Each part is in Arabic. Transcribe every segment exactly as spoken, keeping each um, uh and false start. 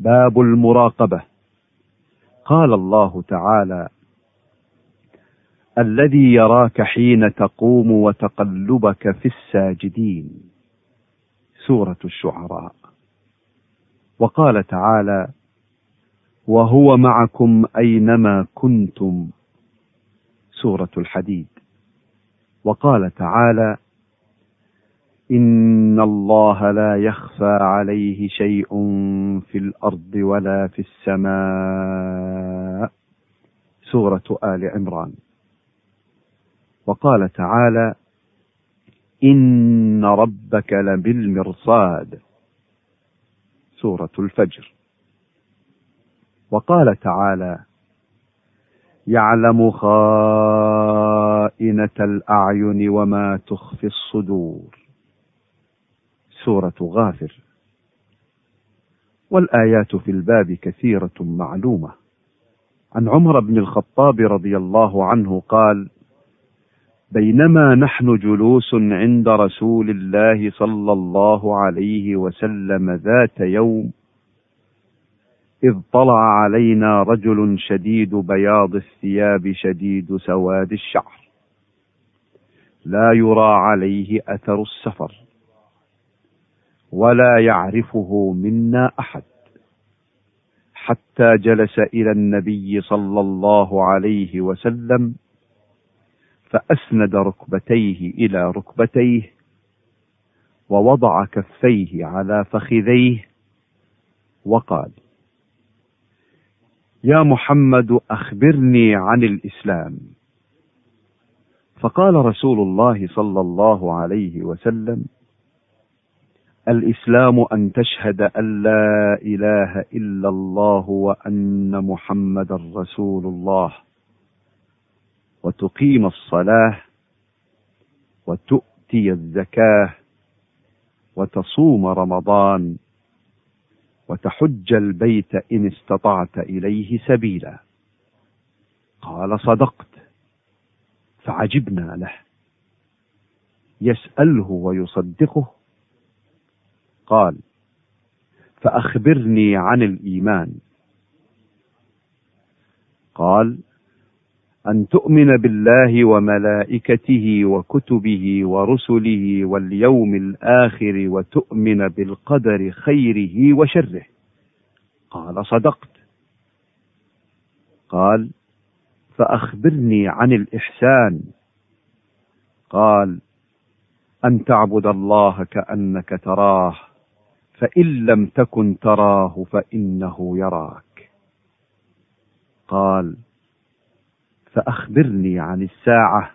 باب المراقبة. قال الله تعالى: الذي يراك حين تقوم وتقلبك في الساجدين. سورة الشعراء. وقال تعالى: وهو معكم أينما كنتم. سورة الحديد. وقال تعالى: إن الله لا يخفى عليه شيء في الأرض ولا في السماء. سورة آل عمران. وقال تعالى: إن ربك لبالمرصاد. سورة الفجر. وقال تعالى: يعلم خائنة الأعين وما تخفي الصدور. سورة غافر. والآيات في الباب كثيرة معلومة. عن عمر بن الخطاب رضي الله عنه قال: بينما نحن جلوس عند رسول الله صلى الله عليه وسلم ذات يوم، إذ طلع علينا رجل شديد بياض الثياب شديد سواد الشعر، لا يرى عليه أثر السفر، ولا يعرفه منا أحد، حتى جلس إلى النبي صلى الله عليه وسلم، فأسند ركبتيه إلى ركبتيه، ووضع كفيه على فخذيه، وقال: يا محمد أخبرني عن الإسلام. فقال رسول الله صلى الله عليه وسلم: الإسلام أن تشهد أن لا إله إلا الله وأن محمدا رسول الله، وتقيم الصلاة، وتؤتي الزكاة، وتصوم رمضان، وتحج البيت إن استطعت إليه سبيلا. قال: صدقت. فعجبنا له، يسأله ويصدقه. قال: فأخبرني عن الإيمان. قال: أن تؤمن بالله وملائكته وكتبه ورسله واليوم الآخر، وتؤمن بالقدر خيره وشره. قال: صدقت. قال: فأخبرني عن الإحسان. قال: أن تعبد الله كأنك تراه، فإن لم تكن تراه فإنه يراك. قال: فأخبرني عن الساعة.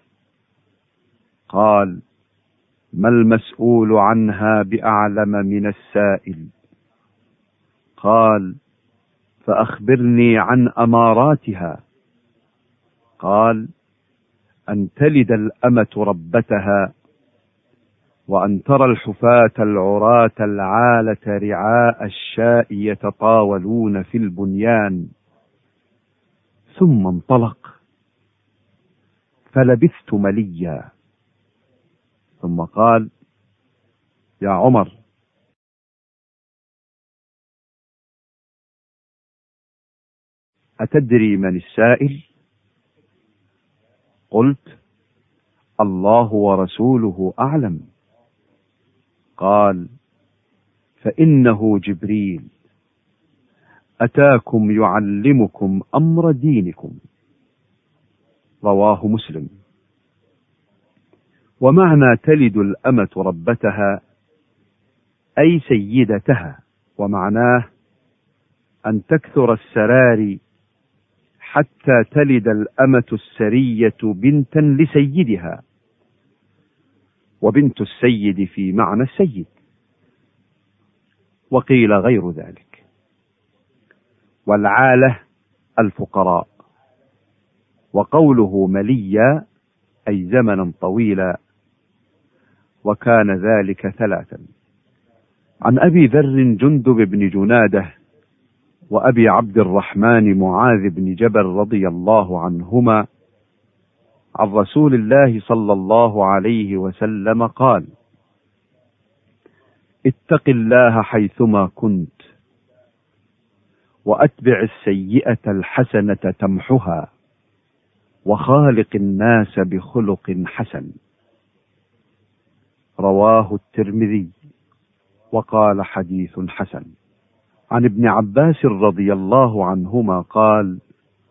قال: ما المسؤول عنها بأعلم من السائل. قال: فأخبرني عن أماراتها. قال: أن تلد الأمة ربتها، وأن ترى الحفاة العراة العالة رعاء الشاء يتطاولون في البنيان. ثم انطلق، فلبثت مليا، ثم قال: يا عمر، أتدري من السائل؟ قلت: الله ورسوله أعلم. قال: فإنه جبريل أتاكم يعلمكم أمر دينكم. رواه مسلم. ومعنى تلد الأمة ربتها أي سيدتها، ومعناه أن تكثر السراري حتى تلد الأمة السرية بنتا لسيدها، وبنت السيد في معنى السيد، وقيل غير ذلك. والعالة الفقراء. وقوله مليا أي زمنا طويلا، وكان ذلك ثلاثا. عن أبي ذر جندب بن جناده وأبي عبد الرحمن معاذ بن جبل رضي الله عنهما عن رسول الله صلى الله عليه وسلم قال: اتق الله حيثما كنت، وأتبع السيئة الحسنة تمحها، وخالق الناس بخلق حسن. رواه الترمذي وقال حديث حسن. عن ابن عباس رضي الله عنهما قال: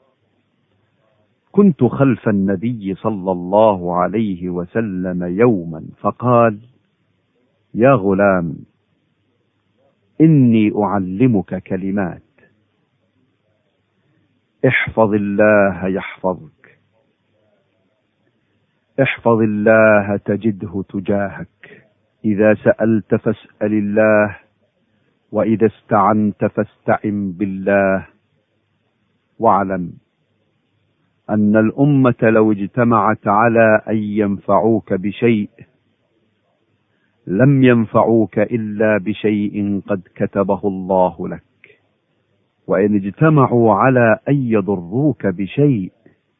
كنت خلف النبي صلى الله عليه وسلم يوما فقال: يا غلام، إني أعلمك كلمات، احفظ الله يحفظك، احفظ الله تجده تجاهك، إذا سألت فاسأل الله، وإذا استعنت فاستعن بالله، واعلم أن الأمة لو اجتمعت على أن ينفعوك بشيء لم ينفعوك إلا بشيء قد كتبه الله لك، وإن اجتمعوا على أن يضروك بشيء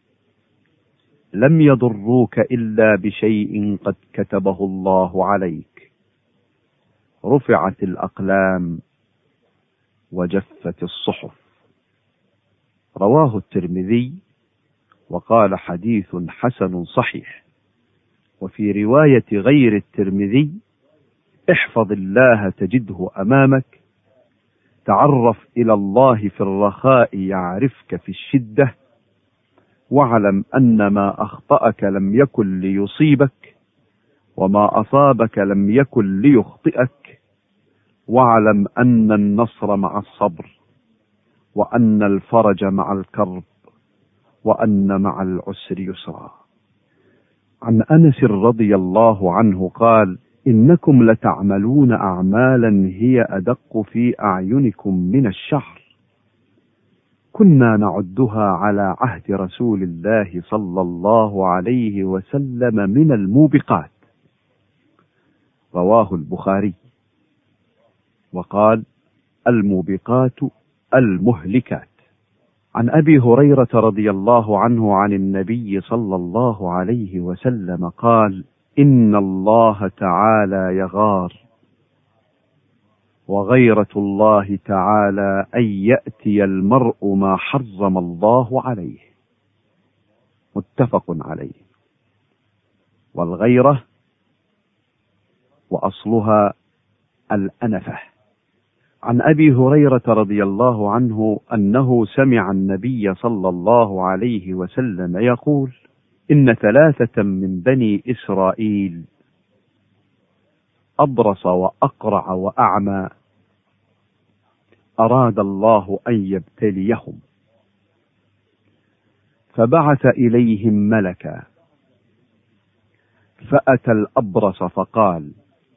لم يضروك إلا بشيء قد كتبه الله عليك. رفعت الأقلام وجفت الصحف. رواه الترمذي وقال حديث حسن صحيح. وفي رواية غير الترمذي: احفظ الله تجده أمامك، تعرف إلى الله في الرخاء يعرفك في الشدة، واعلم أن ما أخطأك لم يكن ليصيبك، وما أصابك لم يكن ليخطئك، واعلم أن النصر مع الصبر، وأن الفرج مع الكرب، وأن مع العسر يسرا. عن أنس رضي الله عنه قال: إنكم لتعملون أعمالا هي أدق في أعينكم من الشعر، كنا نعدها على عهد رسول الله صلى الله عليه وسلم من الموبقات. رواه البخاري. وقال: الموبقات المهلكات. عن أبي هريرة رضي الله عنه عن النبي صلى الله عليه وسلم قال: إن الله تعالى يغار، وغيرة الله تعالى أن يأتي المرء ما حرم الله عليه. متفق عليه. والغيرة وأصلها الأنفة. عن أبي هريرة رضي الله عنه أنه سمع النبي صلى الله عليه وسلم يقول: إن ثلاثة من بني إسرائيل، أبرص وأقرع وأعمى، أراد الله أن يبتليهم، فبعث إليهم ملكا، فأتى الأبرص فقال: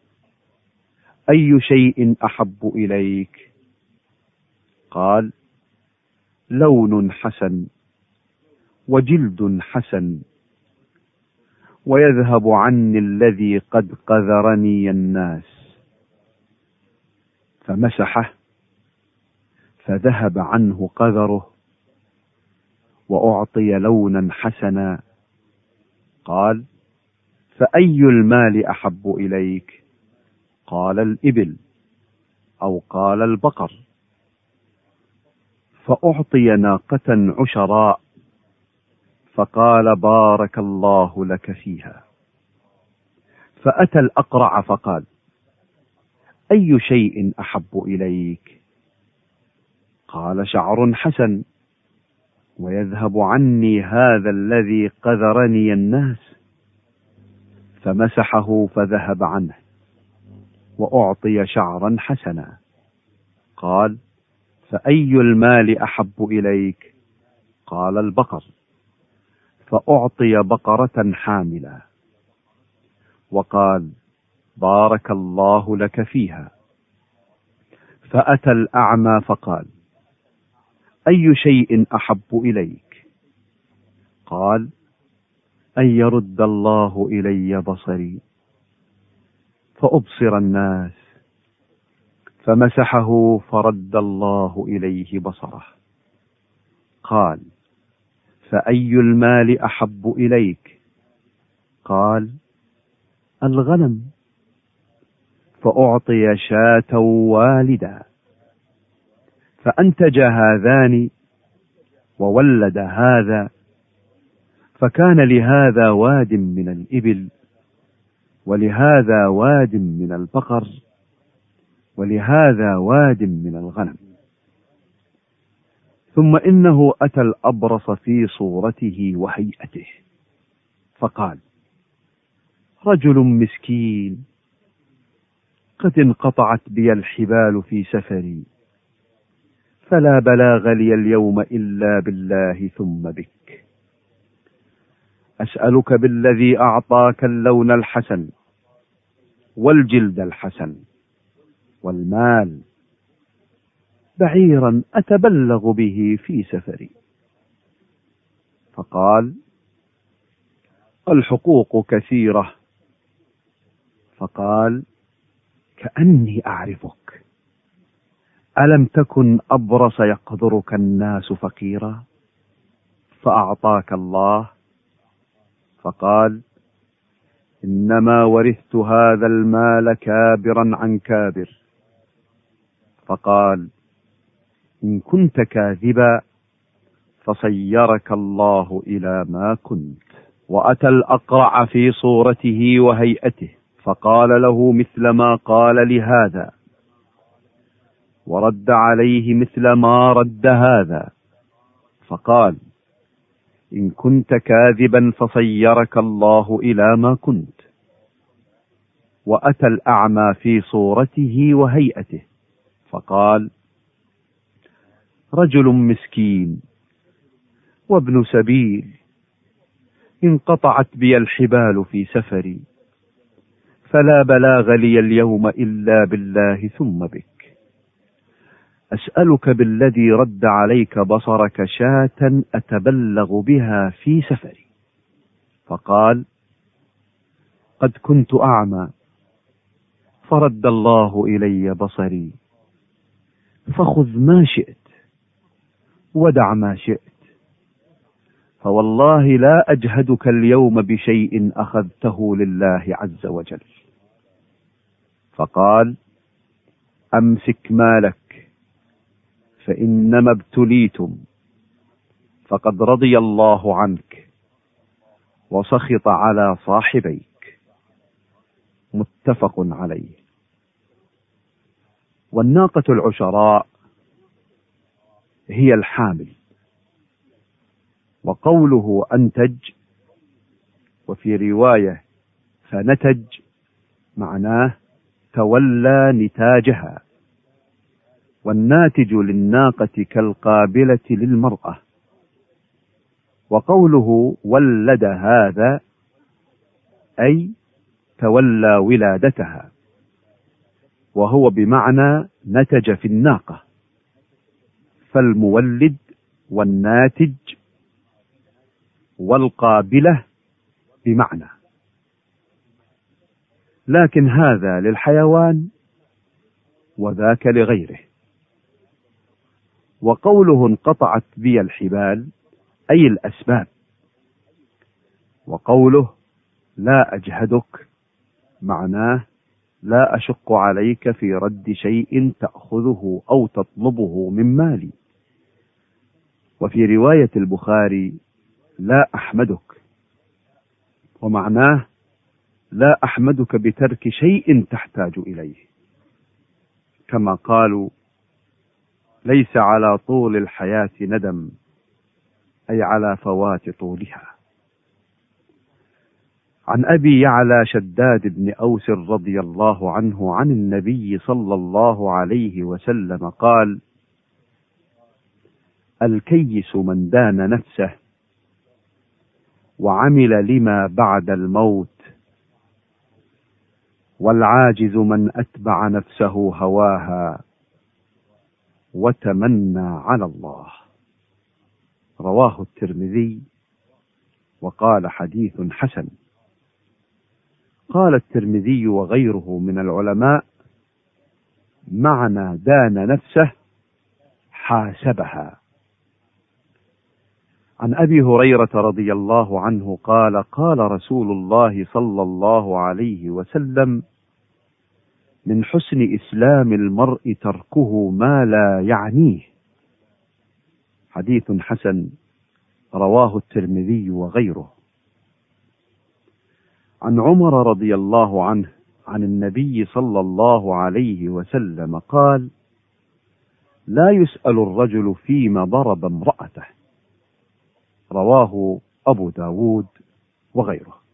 أي شيء أحب إليك؟ قال: لون حسن، وجلد حسن، ويذهب عني الذي قد قذرني الناس. فمسحه فذهب عنه قذره، وأعطي لونا حسنا. قال: فأي المال أحب إليك؟ قال: الإبل، أو قال: البقر. فأعطي ناقة عشراء، فقال: بارك الله لك فيها. فأتى الأقرع فقال: أي شيء أحب إليك؟ قال: شعر حسن، ويذهب عني هذا الذي قذرني الناس. فمسحه فذهب عنه، وأعطي شعرا حسنا. قال: فأي المال أحب إليك؟ قال: البقر. فأعطي بقرة حاملة، وقال: بارك الله لك فيها. فأتى الأعمى فقال: أي شيء أحب إليك؟ قال: أن يرد الله إلي بصري فأبصر الناس. فمسحه فرد الله إليه بصره. قال: فأي المال أحب إليك؟ قال: الغنم. فأعطي شاة والدا. فأنتج هذان وولد هذا، فكان لهذا واد من الإبل، ولهذا واد من البقر، ولهذا واد من الغنم. ثم إنه أتى الأبرص في صورته وهيئته، فقال: رجل مسكين، قد انقطعت بي الحبال في سفري، فلا بلاغ لي اليوم إلا بالله ثم بك. أسألك بالذي أعطاك اللون الحسن والجلد الحسن والمال بعيرا أتبلغ به في سفري. فقال: الحقوق كثيرة. فقال: كأني أعرفك، ألم تكن أبرص يقدرك الناس فقيرا فأعطاك الله؟ فقال: إنما ورثت هذا المال كابرا عن كابر. فقال: إن كنت كاذبا فصيرك الله إلى ما كنت. وأتى الأقرع في صورته وهيئته، فقال له مثل ما قال لهذا، ورد عليه مثل ما رد هذا. فقال: إن كنت كاذبا فصيرك الله إلى ما كنت. وأتى الأعمى في صورته وهيئته، فقال: رجل مسكين وابن سبيل، انقطعت بي الحبال في سفري، فلا بلاغ لي اليوم إلا بالله ثم بك. أسألك بالذي رد عليك بصرك شاة أتبلغ بها في سفري. فقال: قد كنت أعمى فرد الله إلي بصري، فخذ ما شئت ودع ما شئت، فوالله لا أجهدك اليوم بشيء أخذته لله عز وجل. فقال: أمسك مالك فإنما ابتليتم، فقد رضي الله عنك وسخط على صاحبيك. متفق عليه. والناقة العشراء هي الحامل. وقوله أنتج وفي رواية فنتج معناه تولى نتاجها، والناتج للناقة كالقابلة للمرأة. وقوله ولد هذا أي تولى ولادتها، وهو بمعنى نتج في الناقة، فالمولد والناتج والقابلة بمعنى، لكن هذا للحيوان وذاك لغيره. وقوله انقطعت بي الحبال أي الأسباب. وقوله لا أجهدك معناه لا أشق عليك في رد شيء تأخذه أو تطلبه من مالي. وفي رواية البخاري لا أحمدك، ومعناه لا أحمدك بترك شيء تحتاج إليه، كما قالوا ليس على طول الحياة ندم، أي على فوات طولها. عن أبي يعلى شداد بن أوس رضي الله عنه عن النبي صلى الله عليه وسلم قال: الكيس من دان نفسه وعمل لما بعد الموت، والعاجز من أتبع نفسه هواها وتمنى على الله. رواه الترمذي وقال حديث حسن. قال الترمذي وغيره من العلماء معنى دان نفسه حاسبها. عن أبي هريرة رضي الله عنه قال: قال رسول الله صلى الله عليه وسلم: من حسن إسلام المرء تركه ما لا يعنيه، حديث حسن رواه الترمذي وغيره. عن عمر رضي الله عنه عن النبي صلى الله عليه وسلم قال: لا يسأل الرجل فيما ضرب امرأته. رواه أبو داود وغيره.